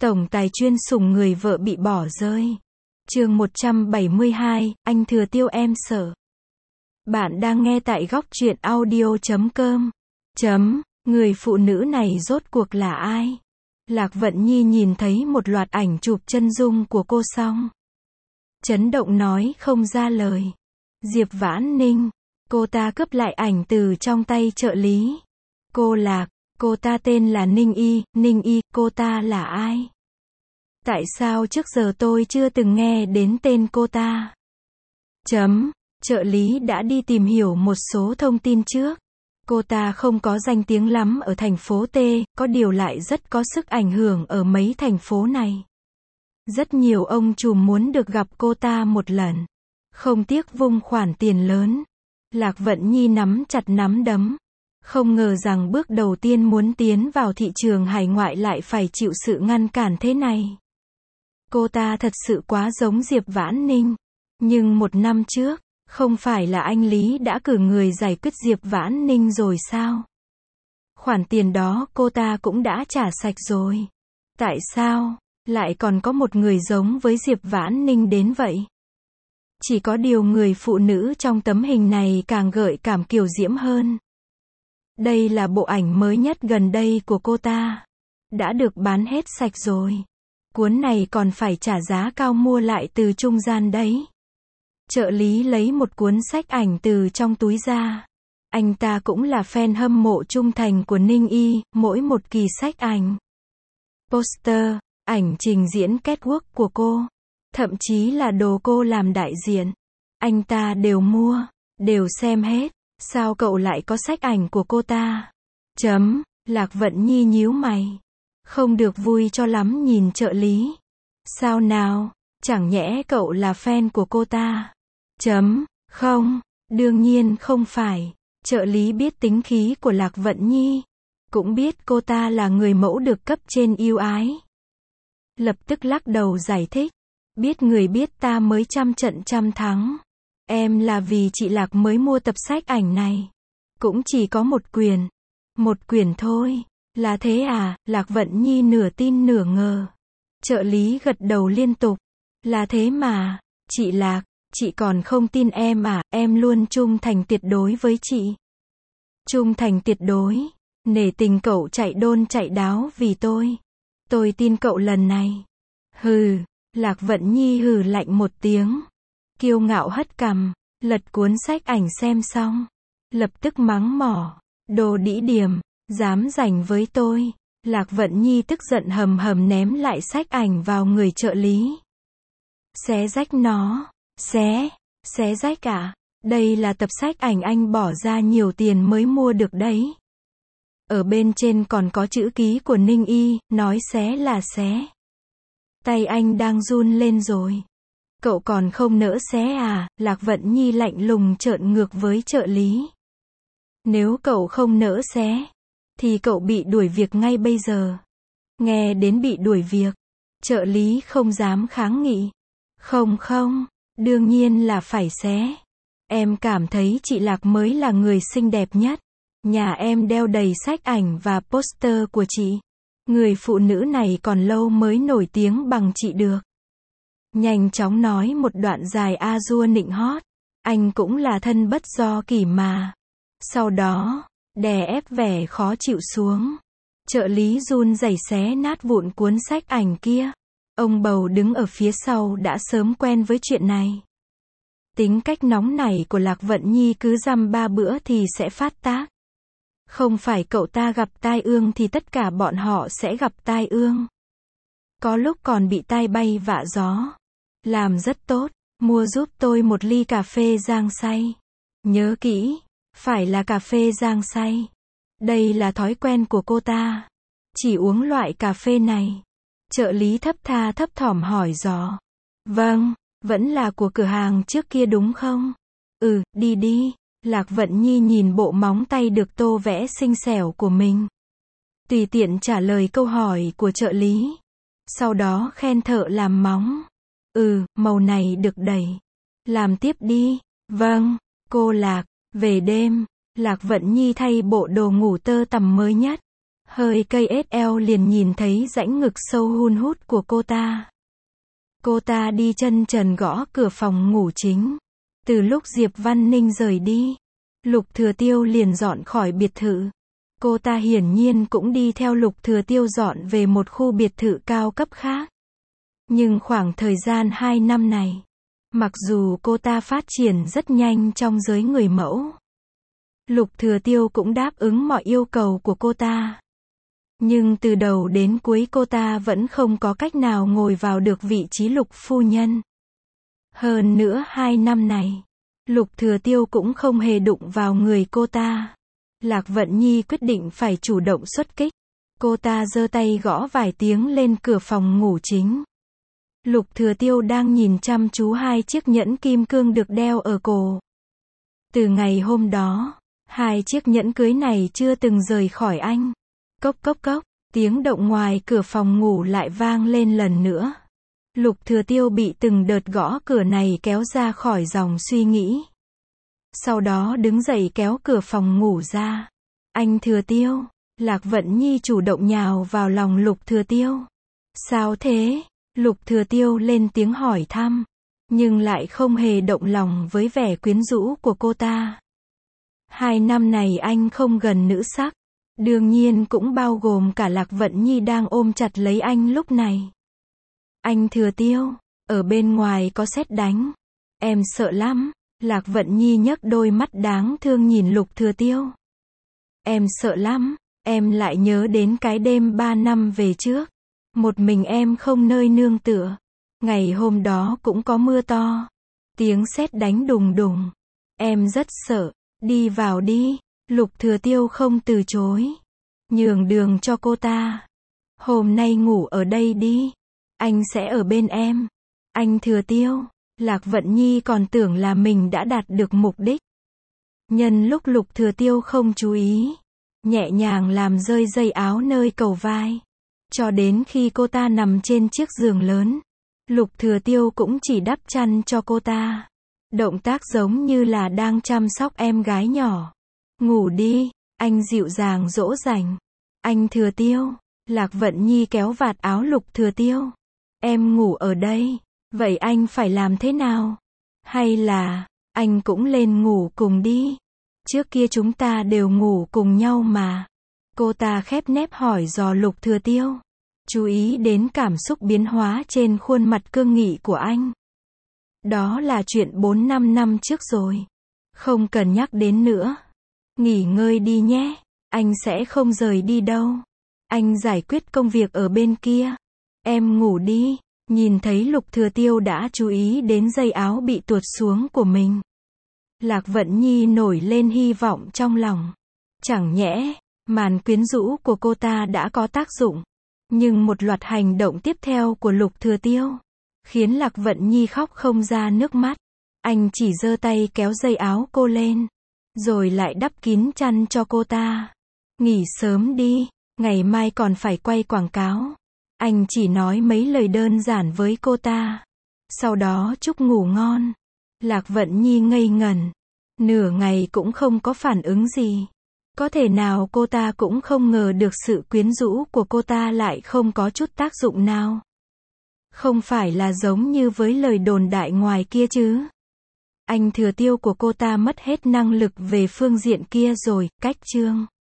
Tổng tài chuyên sủng người vợ bị bỏ rơi. Chương 172, anh Thừa Tiêu em sợ. Bạn đang nghe tại góc truyện audio.com. Người phụ nữ này rốt cuộc là ai? Lạc Vận Nhi nhìn thấy một loạt ảnh chụp chân dung của cô xong, chấn động nói không ra lời. Diệp Vãn Ninh, cô ta cướp lại ảnh từ trong tay trợ lý. Cô Lạc, cô ta tên là Ninh Y, cô ta là ai? Tại sao trước giờ tôi chưa từng nghe đến tên cô ta? Trợ lý đã đi tìm hiểu một số thông tin trước. Cô ta không có danh tiếng lắm ở thành phố T, có điều lại rất có sức ảnh hưởng ở mấy thành phố này. Rất nhiều ông trùm muốn được gặp cô ta một lần, không tiếc vung khoản tiền lớn. Lạc Vận Nhi nắm chặt nắm đấm. Không ngờ rằng bước đầu tiên muốn tiến vào thị trường hải ngoại lại phải chịu sự ngăn cản thế này. Cô ta thật sự quá giống Diệp Vãn Ninh. Nhưng một năm trước, không phải là anh Lý đã cử người giải quyết Diệp Vãn Ninh rồi sao? Khoản tiền đó cô ta cũng đã trả sạch rồi. Tại sao lại còn có một người giống với Diệp Vãn Ninh đến vậy? Chỉ có điều người phụ nữ trong tấm hình này càng gợi cảm kiều diễm hơn. Đây là bộ ảnh mới nhất gần đây của cô ta. Đã được bán hết sạch rồi. Cuốn này còn phải trả giá cao mua lại từ trung gian đấy. Trợ lý lấy một cuốn sách ảnh từ trong túi ra. Anh ta cũng là fan hâm mộ trung thành của Ninh Y, mỗi một kỳ sách ảnh, poster, ảnh trình diễn catwalk của cô, thậm chí là đồ cô làm đại diện, anh ta đều mua, đều xem hết. Sao cậu lại có sách ảnh của cô ta? Lạc Vận Nhi nhíu mày, không được vui cho lắm nhìn trợ lý. Sao nào, chẳng nhẽ cậu là fan của cô ta? Không, đương nhiên không phải. Trợ lý biết tính khí của Lạc Vận Nhi, cũng biết cô ta là người mẫu được cấp trên yêu ái. Lập tức lắc đầu giải thích, biết người biết ta mới trăm trận trăm thắng. Em là vì chị Lạc mới mua tập sách ảnh này. Cũng chỉ có một quyển thôi. Là thế à? Lạc Vận Nhi nửa tin nửa ngờ. Trợ lý gật đầu liên tục. Là thế mà, chị Lạc, chị còn không tin em à? Em luôn trung thành tuyệt đối với chị. Trung thành tuyệt đối, nể tình cậu chạy đôn chạy đáo vì tôi. Tôi tin cậu lần này. Hừ, Lạc Vận Nhi hừ lạnh một tiếng. Kiêu ngạo hất cằm, lật cuốn sách ảnh xem xong, lập tức mắng mỏ. Đồ đĩ điềm, dám giành với tôi. Lạc Vận Nhi tức giận hầm hầm ném lại sách ảnh vào người trợ lý. Xé rách nó. Xé rách à? Đây là tập sách ảnh anh bỏ ra nhiều tiền mới mua được đấy. Ở bên trên còn có chữ ký của Ninh Y, nói xé là xé. Tay anh đang run lên rồi. Cậu còn không nỡ xé à? Lạc Vận Nhi lạnh lùng trợn ngược với trợ lý. Nếu cậu không nỡ xé, thì cậu bị đuổi việc ngay bây giờ. Nghe đến bị đuổi việc, trợ lý không dám kháng nghị. Không, đương nhiên là phải xé. Em cảm thấy chị Lạc mới là người xinh đẹp nhất. Nhà em đeo đầy sách ảnh và poster của chị. Người phụ nữ này còn lâu mới nổi tiếng bằng chị được. Nhanh chóng nói một đoạn dài a dua nịnh hót. Anh cũng là thân bất do kỷ mà. Sau đó, đè ép vẻ khó chịu xuống. Trợ lý run rẩy xé nát vụn cuốn sách ảnh kia. Ông bầu đứng ở phía sau đã sớm quen với chuyện này. Tính cách nóng nảy của Lạc Vận Nhi cứ dăm ba bữa thì sẽ phát tác. Không phải cậu ta gặp tai ương thì tất cả bọn họ sẽ gặp tai ương. Có lúc còn bị tai bay vạ gió. Làm rất tốt, mua giúp tôi một ly cà phê rang xay. Nhớ kỹ, phải là cà phê rang xay. Đây là thói quen của cô ta. Chỉ uống loại cà phê này. Trợ lý thấp tha thấp thỏm hỏi dò. Vâng, vẫn là của cửa hàng trước kia đúng không? Đi. Lạc Vận Nhi nhìn bộ móng tay được tô vẽ xinh xẻo của mình, tùy tiện trả lời câu hỏi của trợ lý. Sau đó khen thợ làm móng. Màu này được đẩy. Làm tiếp đi. Vâng, cô Lạc. Về đêm, Lạc Vận Nhi thay bộ đồ ngủ tơ tằm mới nhất. hơi cây ết eo liền nhìn thấy rãnh ngực sâu hun hút của cô ta. Cô ta đi chân trần gõ cửa phòng ngủ chính. Từ lúc Diệp Văn Ninh rời đi, Lục Thừa Tiêu liền dọn khỏi biệt thự. Cô ta hiển nhiên cũng đi theo Lục Thừa Tiêu dọn về một khu biệt thự cao cấp khác. Nhưng khoảng thời gian 2 năm này, mặc dù cô ta phát triển rất nhanh trong giới người mẫu, Lục Thừa Tiêu cũng đáp ứng mọi yêu cầu của cô ta. Nhưng từ đầu đến cuối cô ta vẫn không có cách nào ngồi vào được vị trí Lục phu nhân. Hơn nữa 2 năm này, Lục Thừa Tiêu cũng không hề đụng vào người cô ta. Lạc Vận Nhi quyết định phải chủ động xuất kích. Cô ta giơ tay gõ vài tiếng lên cửa phòng ngủ chính. Lục Thừa Tiêu đang nhìn chăm chú 2 chiếc nhẫn kim cương được đeo ở cổ. Từ ngày hôm đó, 2 chiếc nhẫn cưới này chưa từng rời khỏi anh. Cốc cốc cốc, tiếng động ngoài cửa phòng ngủ lại vang lên lần nữa. Lục Thừa Tiêu bị từng đợt gõ cửa này kéo ra khỏi dòng suy nghĩ. Sau đó đứng dậy kéo cửa phòng ngủ ra. Anh Thừa Tiêu, Lạc Vận Nhi chủ động nhào vào lòng Lục Thừa Tiêu. Sao thế? Lục Thừa Tiêu lên tiếng hỏi thăm, nhưng lại không hề động lòng với vẻ quyến rũ của cô ta. 2 năm này anh không gần nữ sắc, đương nhiên cũng bao gồm cả Lạc Vận Nhi đang ôm chặt lấy anh lúc này. Anh Thừa Tiêu, ở bên ngoài có sét đánh. Em sợ lắm. Lạc Vận Nhi nhấc đôi mắt đáng thương nhìn Lục Thừa Tiêu. Em sợ lắm, em lại nhớ đến cái đêm 3 năm về trước. Một mình em không nơi nương tựa. Ngày hôm đó cũng có mưa to. Tiếng sét đánh đùng đùng. Em rất sợ. Đi vào đi. Lục Thừa Tiêu không từ chối. Nhường đường cho cô ta. Hôm nay ngủ ở đây đi. Anh sẽ ở bên em. Anh Thừa Tiêu. Lạc Vận Nhi còn tưởng là mình đã đạt được mục đích. Nhân lúc Lục Thừa Tiêu không chú ý, nhẹ nhàng làm rơi dây áo nơi cầu vai. Cho đến khi cô ta nằm trên chiếc giường lớn, Lục Thừa Tiêu cũng chỉ đắp chăn cho cô ta. Động tác giống như là đang chăm sóc em gái nhỏ. Ngủ đi, anh dịu dàng dỗ dành. Anh Thừa Tiêu. Lạc Vận Nhi kéo vạt áo Lục Thừa Tiêu. Em ngủ ở đây. Vậy anh phải làm thế nào? Hay là, anh cũng lên ngủ cùng đi. Trước kia chúng ta đều ngủ cùng nhau mà. Cô ta khép nép hỏi dò Lục Thừa Tiêu. Chú ý đến cảm xúc biến hóa trên khuôn mặt cương nghị của anh. Đó là chuyện 4-5 năm trước rồi. Không cần nhắc đến nữa. Nghỉ ngơi đi nhé. Anh sẽ không rời đi đâu. Anh giải quyết công việc ở bên kia. Em ngủ đi. Nhìn thấy Lục Thừa Tiêu đã chú ý đến dây áo bị tuột xuống của mình. Lạc Vận Nhi nổi lên hy vọng trong lòng. Chẳng nhẽ, màn quyến rũ của cô ta đã có tác dụng. Nhưng một loạt hành động tiếp theo của Lục Thừa Tiêu khiến Lạc Vận Nhi khóc không ra nước mắt. Anh chỉ giơ tay kéo dây áo cô lên, rồi lại đắp kín chăn cho cô ta. Nghỉ sớm đi, ngày mai còn phải quay quảng cáo. Anh chỉ nói mấy lời đơn giản với cô ta. Sau đó chúc ngủ ngon. Lạc Vận Nhi ngây ngẩn. Nửa ngày cũng không có phản ứng gì. Có thể nào cô ta cũng không ngờ được sự quyến rũ của cô ta lại không có chút tác dụng nào. Không phải là giống như với lời đồn đại ngoài kia chứ. Anh Thừa Tiêu của cô ta mất hết năng lực về phương diện kia rồi, cách chương.